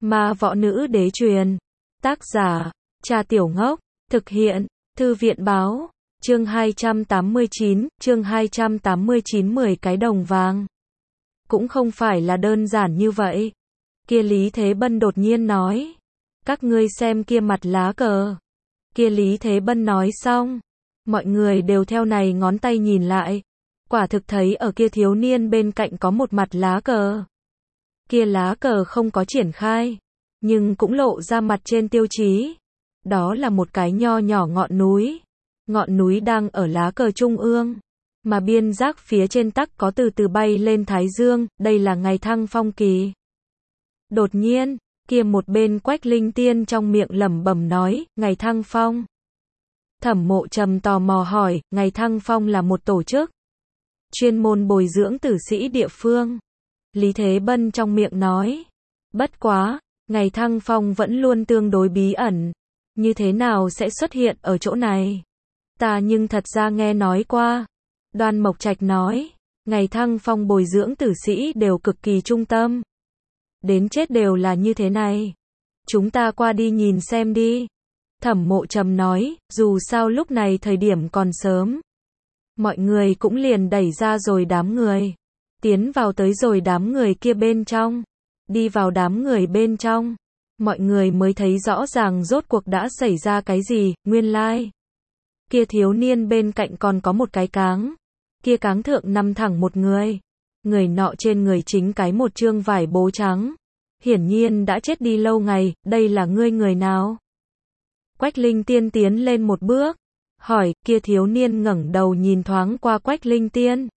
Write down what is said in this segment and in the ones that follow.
Ma võ nữ đế truyền. Tác giả, Trà Tiểu Ngốc. Thực hiện, Thư viện báo. Chương 289, 10 cái đồng vàng. Cũng không phải là đơn giản như vậy. Kia Lý Thế Bân đột nhiên nói. Các ngươi xem kia mặt lá cờ. Kia Lý Thế Bân nói xong. Mọi người đều theo này ngón tay nhìn lại. Quả thực thấy ở kia thiếu niên bên cạnh có một mặt lá cờ. Kia lá cờ không có triển khai, nhưng cũng lộ ra mặt trên tiêu chí. Đó là một cái nho nhỏ ngọn núi. Ngọn núi đang ở lá cờ trung ương, mà biên giác phía trên tắc có từ từ bay lên thái dương, đây là ngày thăng phong kỳ. Đột nhiên, kia một bên Quách Linh Tiên trong miệng lẩm bẩm nói, ngày thăng phong. Thẩm Mộ Trầm tò mò hỏi, ngày thăng phong là một tổ chức chuyên môn bồi dưỡng tử sĩ địa phương. Lý Thế Bân trong miệng nói, bất quá, ngày thăng phong vẫn luôn tương đối bí ẩn, như thế nào sẽ xuất hiện ở chỗ này? Ta nhưng thật ra nghe nói qua. Đoan Mộc Trạch nói, ngày thăng phong bồi dưỡng tử sĩ đều cực kỳ trung tâm. Đến chết đều là như thế này. Chúng ta qua đi nhìn xem đi. Thẩm Mộ Trầm nói, dù sao lúc này thời điểm còn sớm. Mọi người cũng liền đẩy ra rồi đám người. Tiến vào tới rồi đám người kia bên trong. Đi vào đám người bên trong. Mọi người mới thấy rõ ràng rốt cuộc đã xảy ra cái gì, nguyên lai. Kia thiếu niên bên cạnh còn có một cái cáng. Kia cáng thượng nằm thẳng một người. Người nọ trên người chính cái một trương vải bố trắng. Hiển nhiên đã chết đi lâu ngày, đây là ngươi người nào? Quách Linh Tiên tiến lên một bước. Hỏi, kia thiếu niên ngẩng đầu nhìn thoáng qua Quách Linh Tiên.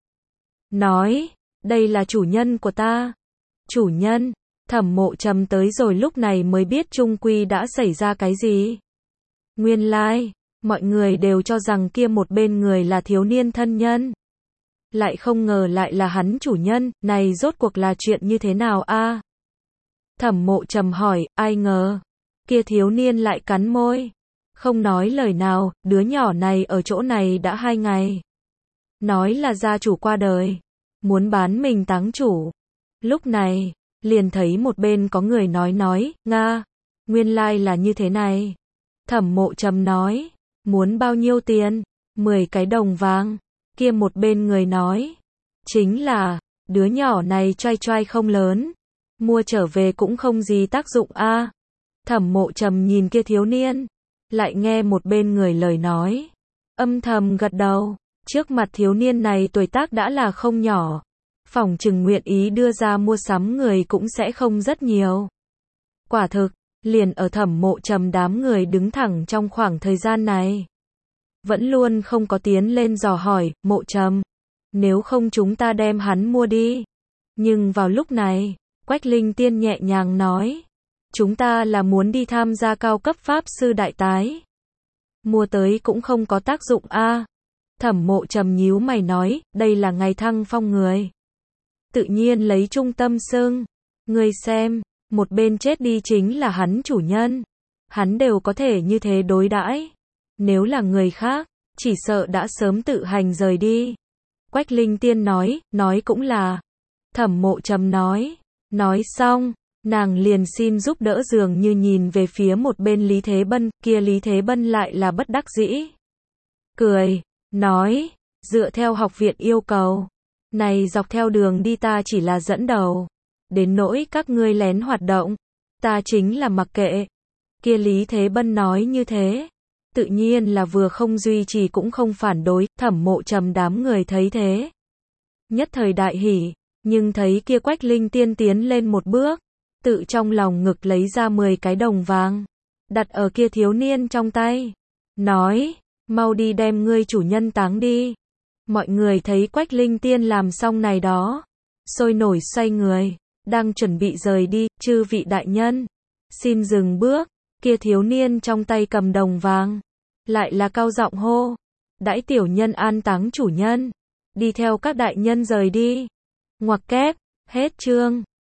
Nói, đây là chủ nhân của ta. Chủ nhân, Thẩm Mộ Trầm tới rồi lúc này mới biết chung quy đã xảy ra cái gì. Nguyên lai, mọi người đều cho rằng kia một bên người là thiếu niên thân nhân. Lại không ngờ lại là hắn chủ nhân, này rốt cuộc là chuyện như thế nào a? Thẩm Mộ Trầm hỏi, ai ngờ. Kia thiếu niên lại cắn môi. Không nói lời nào, đứa nhỏ này ở chỗ này đã 2 ngày. Nói là gia chủ qua đời. Muốn bán mình táng chủ. Lúc này, liền thấy một bên có người nói, Nga, nguyên lai là như thế này. Thẩm Mộ Trầm nói, muốn bao nhiêu tiền? 10 cái đồng vàng. Kia một bên người nói, chính là, đứa nhỏ này choai choai không lớn. Mua trở về cũng không gì tác dụng a. Thẩm Mộ Trầm nhìn kia thiếu niên. Lại nghe một bên người lời nói. Âm thầm gật đầu. Trước mặt thiếu niên này tuổi tác đã là không nhỏ. Phỏng chừng nguyện ý đưa ra mua sắm người cũng sẽ không rất nhiều. Quả thực, liền ở Thẩm Mộ Trầm đám người đứng thẳng trong khoảng thời gian này. Vẫn luôn không có tiến lên dò hỏi, Mộ Trầm. Nếu không chúng ta đem hắn mua đi. Nhưng vào lúc này, Quách Linh Tiên nhẹ nhàng nói. Chúng ta là muốn đi tham gia cao cấp pháp sư đại tái. Mua tới cũng không có tác dụng a. Thẩm Mộ Trầm nhíu mày nói, đây là ngày thăng phong người. Tự nhiên lấy trung tâm xưng. Ngươi xem, một bên chết đi chính là hắn chủ nhân. Hắn đều có thể như thế đối đãi. Nếu là người khác, chỉ sợ đã sớm tự hành rời đi. Quách Linh Tiên nói cũng là. Thẩm Mộ Trầm nói xong, nàng liền xin giúp đỡ dường như nhìn về phía một bên Lý Thế Bân, kia Lý Thế Bân lại là bất đắc dĩ. Cười, nói, dựa theo học viện yêu cầu. Này dọc theo đường đi ta chỉ là dẫn đầu. Đến nỗi các ngươi lén hoạt động, ta chính là mặc kệ. Kia Lý Thế Bân nói như thế. Tự nhiên là vừa không duy trì cũng không phản đối, Thẩm Mộ Trầm đám người thấy thế. Nhất thời đại hỉ, nhưng thấy kia Quách Linh Tiên tiến lên một bước. Tự trong lòng ngực lấy ra 10 cái đồng vàng. Đặt ở kia thiếu niên trong tay. Nói, mau đi đem ngươi chủ nhân táng đi. Mọi người thấy Quách Linh Tiên làm xong này đó. Sôi nổi xoay người. Đang chuẩn bị rời đi, chư vị đại nhân. Xin dừng bước. Kia thiếu niên trong tay cầm đồng vàng. Lại là cao giọng hô. Đãi tiểu nhân an táng chủ nhân. Đi theo các đại nhân rời đi. Ngoặc kép, hết chương.